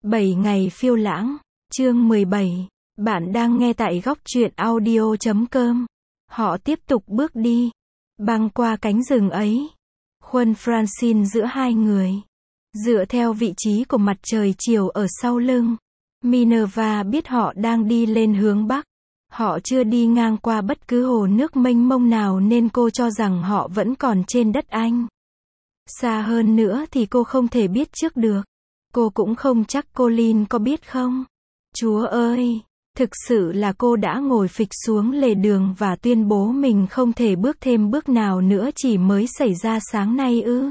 7 ngày phiêu lãng, chương 17. Bạn đang nghe tại góc truyện audio.com. Họ tiếp tục bước đi, băng qua cánh rừng ấy. Khuôn Francine giữa hai người. Dựa theo vị trí của mặt trời chiều ở sau lưng, Minerva biết họ đang đi lên hướng Bắc. Họ chưa đi ngang qua bất cứ hồ nước mênh mông nào nên cô cho rằng họ vẫn còn trên đất Anh. Xa hơn nữa thì cô không thể biết trước được. Cô cũng không chắc Colin có biết không. Chúa ơi, thực sự là cô đã ngồi phịch xuống lề đường và tuyên bố mình không thể bước thêm bước nào nữa chỉ mới xảy ra sáng nay ư.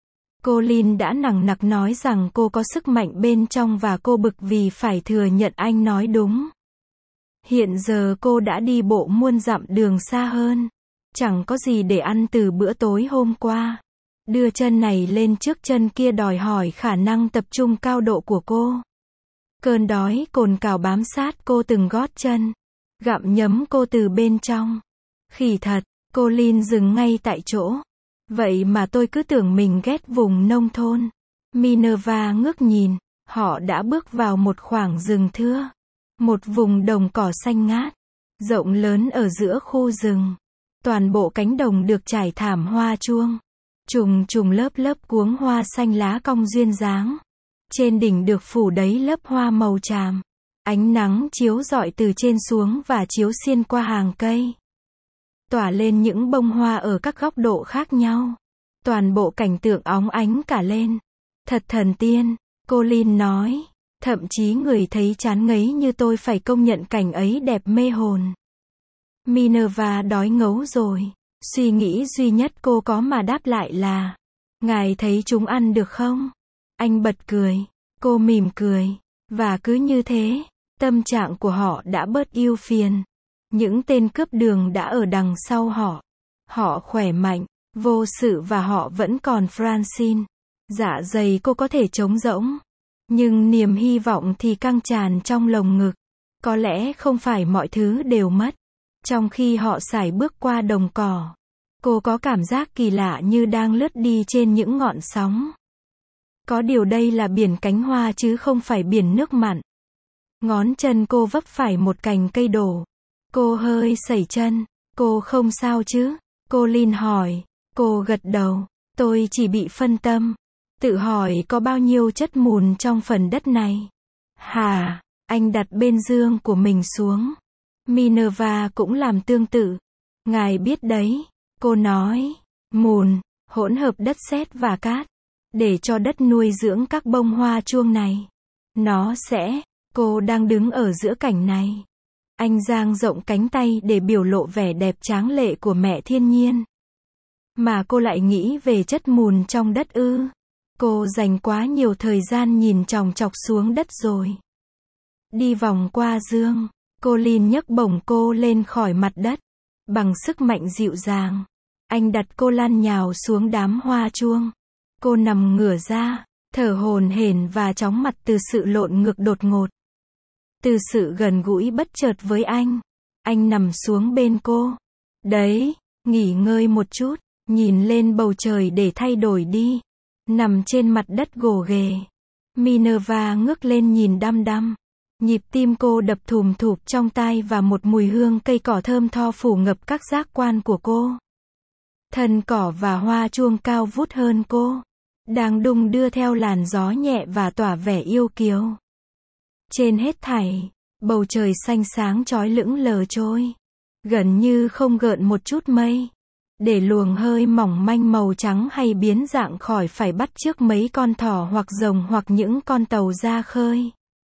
Colin đã nằng nặc nói rằng cô có sức mạnh bên trong và cô bực vì phải thừa nhận anh nói đúng. Hiện giờ cô đã đi bộ muôn dặm đường xa hơn. Chẳng có gì để ăn từ bữa tối hôm qua. Đưa chân này lên trước chân kia đòi hỏi khả năng tập trung cao độ của cô. Cơn đói cồn cào bám sát cô từng gót chân, gặm nhấm cô từ bên trong. Khỉ thật, Colin dừng ngay tại chỗ. Vậy mà tôi cứ tưởng mình ghét vùng nông thôn. Minerva ngước nhìn, họ đã bước vào một khoảng rừng thưa. Một vùng đồng cỏ xanh ngát, rộng lớn ở giữa khu rừng. Toàn bộ cánh đồng được trải thảm hoa chuông. Trùng trùng lớp lớp cuống hoa xanh lá cong duyên dáng. Trên đỉnh được phủ đầy lớp hoa màu tràm. Ánh nắng chiếu rọi từ trên xuống và chiếu xuyên qua hàng cây. Tỏa lên những bông hoa ở các góc độ khác nhau. Toàn bộ cảnh tượng óng ánh cả lên. Thật thần tiên, Colin nói. Thậm chí người thấy chán ngấy như tôi phải công nhận cảnh ấy đẹp mê hồn. Minerva đói ngấu rồi. Suy nghĩ duy nhất cô có mà đáp lại là, ngài thấy chúng ăn được không? Anh bật cười, cô mỉm cười, và cứ như thế, tâm trạng của họ đã bớt ưu phiền. Những tên cướp đường đã ở đằng sau họ. Họ khỏe mạnh, vô sự và họ vẫn còn Francine. Dạ dày cô có thể trống rỗng, nhưng niềm hy vọng thì căng tràn trong lồng ngực. Có lẽ không phải mọi thứ đều mất. Trong khi họ sải bước qua đồng cỏ, cô có cảm giác kỳ lạ như đang lướt đi trên những ngọn sóng. Có điều đây là biển cánh hoa chứ không phải biển nước mặn. Ngón chân cô vấp phải một cành cây đổ. Cô hơi sẩy chân. Cô không sao chứ? Colin hỏi. Cô gật đầu. Tôi chỉ bị phân tâm. Tự hỏi có bao nhiêu chất mùn trong phần đất này. Hả? Anh đặt bên giường của mình xuống. Minerva cũng làm tương tự. Ngài biết đấy, cô nói, mùn, hỗn hợp đất sét và cát, để cho đất nuôi dưỡng các bông hoa chuông này. Nó sẽ, cô đang đứng ở giữa cảnh này. Anh dang rộng cánh tay để biểu lộ vẻ đẹp tráng lệ của mẹ thiên nhiên. Mà cô lại nghĩ về chất mùn trong đất ư? Cô dành quá nhiều thời gian nhìn chòng chọc xuống đất rồi. Đi vòng qua giường. Colin nhấc bổng cô lên khỏi mặt đất. Bằng sức mạnh dịu dàng, anh đặt cô lăn nhào xuống đám hoa chuông. Cô nằm ngửa ra, thở hổn hển và chóng mặt từ sự lộn ngược đột ngột. Từ sự gần gũi bất chợt với anh. Anh nằm xuống bên cô. Đấy, nghỉ ngơi một chút, nhìn lên bầu trời để thay đổi đi. Nằm trên mặt đất gồ ghề. Minerva ngước lên nhìn đăm đăm. Nhịp tim cô đập thùm thụp trong tai và một mùi hương cây cỏ thơm tho phủ ngập các giác quan của cô. Thân cỏ và hoa chuông cao vút hơn cô, đang đung đưa theo làn gió nhẹ và tỏa vẻ yêu kiều. Trên hết thảy, bầu trời xanh sáng chói lững lờ trôi, gần như không gợn một chút mây, để luồng hơi mỏng manh màu trắng hay biến dạng khỏi phải bắt chước mấy con thỏ hoặc rồng hoặc những con tàu ra khơi.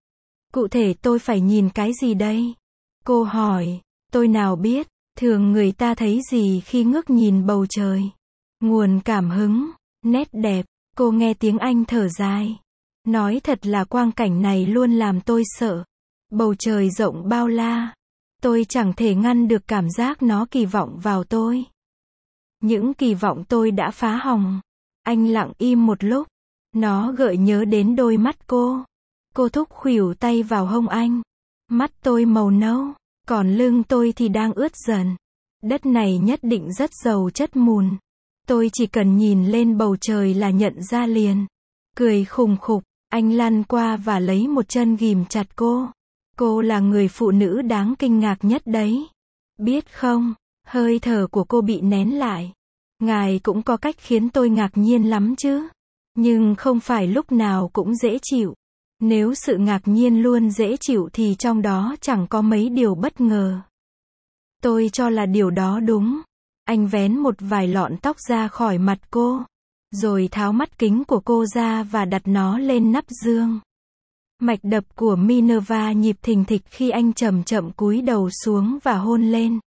Cụ thể tôi phải nhìn cái gì đây? Cô hỏi. Tôi nào biết, thường người ta thấy gì khi ngước nhìn bầu trời? Nguồn cảm hứng, nét đẹp. Cô nghe tiếng anh thở dài. Nói thật là quang cảnh này luôn làm tôi sợ. Bầu trời rộng bao la. Tôi chẳng thể ngăn được cảm giác nó kỳ vọng vào tôi. Những kỳ vọng tôi đã phá hỏng. Anh lặng im một lúc. Nó gợi nhớ đến đôi mắt cô. Cô thúc khuỷu tay vào hông anh. Mắt tôi màu nâu, còn lưng tôi thì đang ướt dần. Đất này nhất định rất giàu chất mùn. Tôi chỉ cần nhìn lên bầu trời là nhận ra liền. Cười khùng khục, Anh lăn qua và lấy một chân ghìm chặt cô. Cô là người phụ nữ đáng kinh ngạc nhất đấy. Biết không, hơi thở của cô bị nén lại. Ngài cũng có cách khiến tôi ngạc nhiên lắm chứ. Nhưng không phải lúc nào cũng dễ chịu. Nếu sự ngạc nhiên luôn dễ chịu thì trong đó chẳng có mấy điều bất ngờ. Tôi cho là điều đó đúng. Anh vén một vài lọn tóc ra khỏi mặt cô. Rồi tháo mắt kính của cô ra và đặt nó lên nắp giường. Mạch đập của Minerva nhịp thình thịch khi anh chậm chậm cúi đầu xuống và hôn lên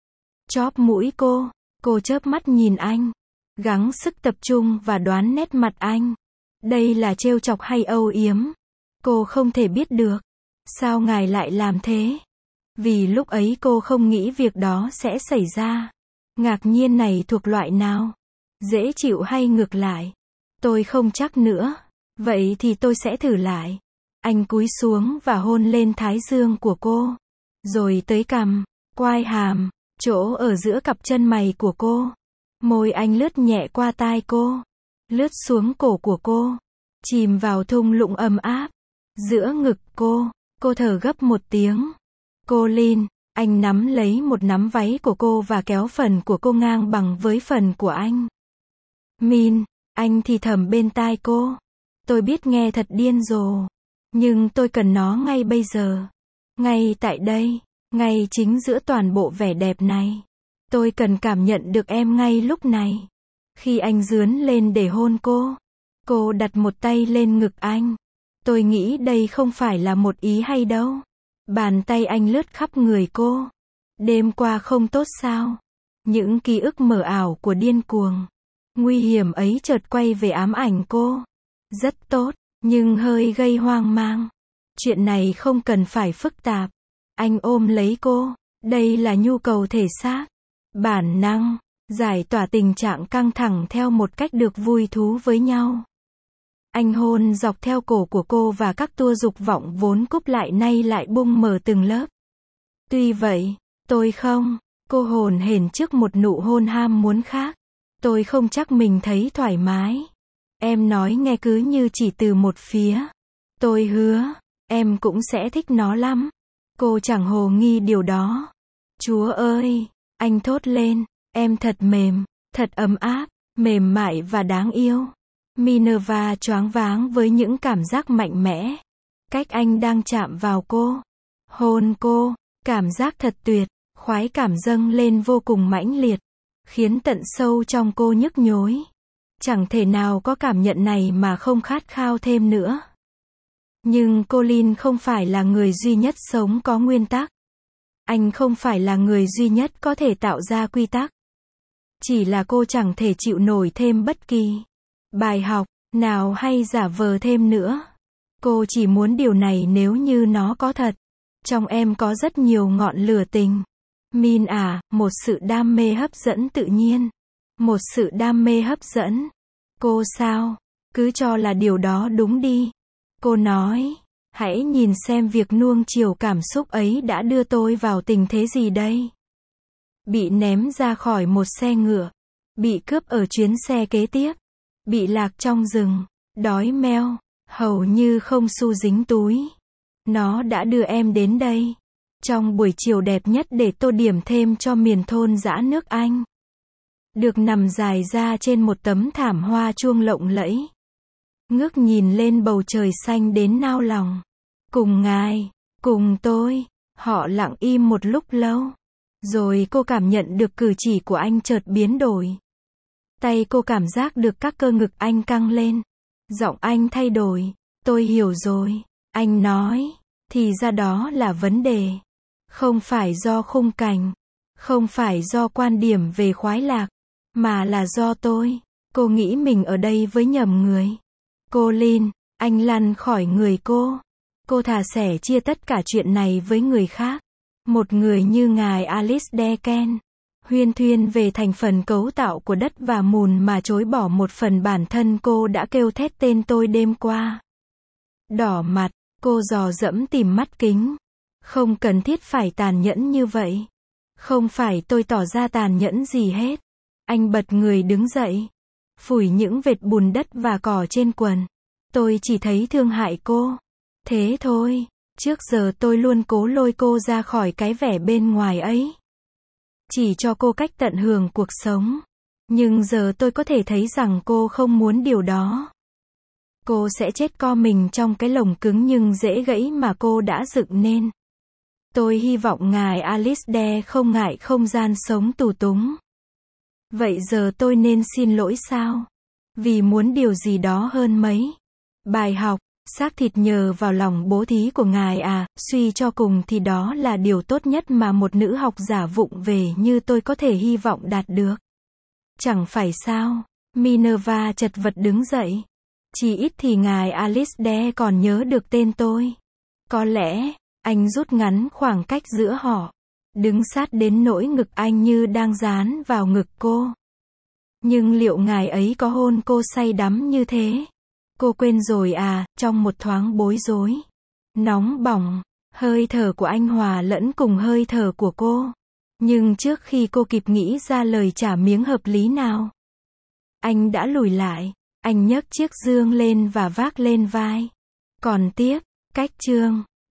chóp mũi cô. Cô chớp mắt nhìn anh, gắng sức tập trung và đoán nét mặt anh. Đây là trêu chọc hay âu yếm? Cô không thể biết được. Sao ngài lại làm thế? Vì lúc ấy cô không nghĩ việc đó sẽ xảy ra. Ngạc nhiên này thuộc loại nào? Dễ chịu hay ngược lại? Tôi không chắc nữa. Vậy thì tôi sẽ thử lại. Anh cúi xuống và hôn lên thái dương của cô. Rồi tới cằm, quai hàm, chỗ ở giữa cặp chân mày của cô. Môi anh lướt nhẹ qua tai cô. Lướt xuống cổ của cô. Chìm vào thung lũng ấm áp. Giữa ngực cô. Cô thở gấp một tiếng. Colin, anh nắm lấy một nắm váy của cô và kéo phần của cô ngang bằng với phần của anh. Min, anh thì thầm bên tai cô. Tôi biết nghe thật điên rồ. Nhưng tôi cần nó ngay bây giờ. Ngay tại đây. Ngay chính giữa toàn bộ vẻ đẹp này. Tôi cần cảm nhận được em ngay lúc này. Khi anh dướn lên để hôn cô đặt một tay lên ngực anh. Tôi nghĩ đây không phải là một ý hay đâu. Bàn tay anh lướt khắp người cô. Đêm qua không tốt sao? Những ký ức mờ ảo của điên cuồng, nguy hiểm ấy chợt quay về ám ảnh cô. Rất tốt, nhưng hơi gây hoang mang. Chuyện này không cần phải phức tạp. Anh ôm lấy cô. Đây là nhu cầu thể xác. Bản năng, giải tỏa tình trạng căng thẳng theo một cách được vui thú với nhau. Anh hôn dọc theo cổ của cô và các tua dục vọng vốn cúp lại nay lại bung mở từng lớp. Tuy vậy, tôi không. Cô hồn hển trước một nụ hôn ham muốn khác. Tôi không chắc mình thấy thoải mái. Em nói nghe cứ như chỉ từ một phía. Tôi hứa, em cũng sẽ thích nó lắm. Cô chẳng hồ nghi điều đó. Chúa ơi, anh thốt lên, em thật mềm, thật ấm áp, mềm mại và đáng yêu. Minerva choáng váng với những cảm giác mạnh mẽ. Cách anh đang chạm vào cô, hôn cô, cảm giác thật tuyệt, khoái cảm dâng lên vô cùng mãnh liệt, khiến tận sâu trong cô nhức nhối. Chẳng thể nào có cảm nhận này mà không khát khao thêm nữa. Nhưng Colin không phải là người duy nhất sống có nguyên tắc. Anh không phải là người duy nhất có thể tạo ra quy tắc. Chỉ là cô chẳng thể chịu nổi thêm bất kỳ bài học nào hay giả vờ thêm nữa. Cô chỉ muốn điều này nếu như nó có thật. Trong em có rất nhiều ngọn lửa tình. Min à, một sự đam mê hấp dẫn tự nhiên. Một sự đam mê hấp dẫn. Cô sao? Cứ cho là điều đó đúng đi. Cô nói, hãy nhìn xem việc nuông chiều cảm xúc ấy đã đưa tôi vào tình thế gì đây. Bị ném ra khỏi một xe ngựa. Bị cướp ở chuyến xe kế tiếp. Bị lạc trong rừng. Đói meo. Hầu như không xu dính túi. Nó đã đưa em đến đây. Trong buổi chiều đẹp nhất để tô điểm thêm cho miền thôn dã nước Anh. Được nằm dài ra trên một tấm thảm hoa chuông lộng lẫy. Ngước nhìn lên bầu trời xanh đến nao lòng. Cùng ngài, cùng tôi. Họ lặng im một lúc lâu. Rồi cô cảm nhận được cử chỉ của anh chợt biến đổi. Tay cô cảm giác được các cơ ngực anh căng lên. Giọng anh thay đổi. Tôi hiểu rồi. Anh nói. Thì ra đó là vấn đề. Không phải do khung cảnh. Không phải do quan điểm về khoái lạc. Mà là do tôi. Cô nghĩ mình ở đây với nhầm người. Colin, anh lăn khỏi người cô. Cô thà sẻ chia tất cả chuyện này với người khác. Một người như ngài Alice Deakin. Huyên thuyên về thành phần cấu tạo của đất và mùn mà chối bỏ một phần bản thân cô đã kêu thét tên tôi đêm qua. Đỏ mặt, cô dò dẫm tìm mắt kính. Không cần thiết phải tàn nhẫn như vậy. Không phải tôi tỏ ra tàn nhẫn gì hết. Anh bật người đứng dậy. Phủi những vệt bùn đất và cỏ trên quần. Tôi chỉ thấy thương hại cô. Thế thôi. Trước giờ tôi luôn cố lôi cô ra khỏi cái vẻ bên ngoài ấy. Chỉ cho cô cách tận hưởng cuộc sống. Nhưng giờ tôi có thể thấy rằng cô không muốn điều đó. Cô sẽ chết co mình trong cái lồng cứng nhưng dễ gãy mà cô đã dựng nên. Tôi hy vọng ngài Alistair không ngại không gian sống tù túng. Vậy giờ tôi nên xin lỗi sao? Vì muốn điều gì đó hơn mấy. Bài học, xác thịt nhờ vào lòng bố thí của ngài à, suy cho cùng thì đó là điều tốt nhất mà một nữ học giả vụng về như tôi có thể hy vọng đạt được. Chẳng phải sao? Minerva chật vật đứng dậy. Chỉ ít thì ngài Alistair còn nhớ được tên tôi. Có lẽ, anh rút ngắn khoảng cách giữa họ. Đứng sát đến nỗi ngực anh như đang dán vào ngực cô. Nhưng liệu ngài ấy có hôn cô say đắm như thế? Cô quên rồi à, trong một thoáng bối rối. Nóng bỏng, hơi thở của anh hòa lẫn cùng hơi thở của cô. Nhưng trước khi cô kịp nghĩ ra lời trả miếng hợp lý nào, anh đã lùi lại. Anh nhấc chiếc dương lên và vác lên vai. Còn tiếp, cách chương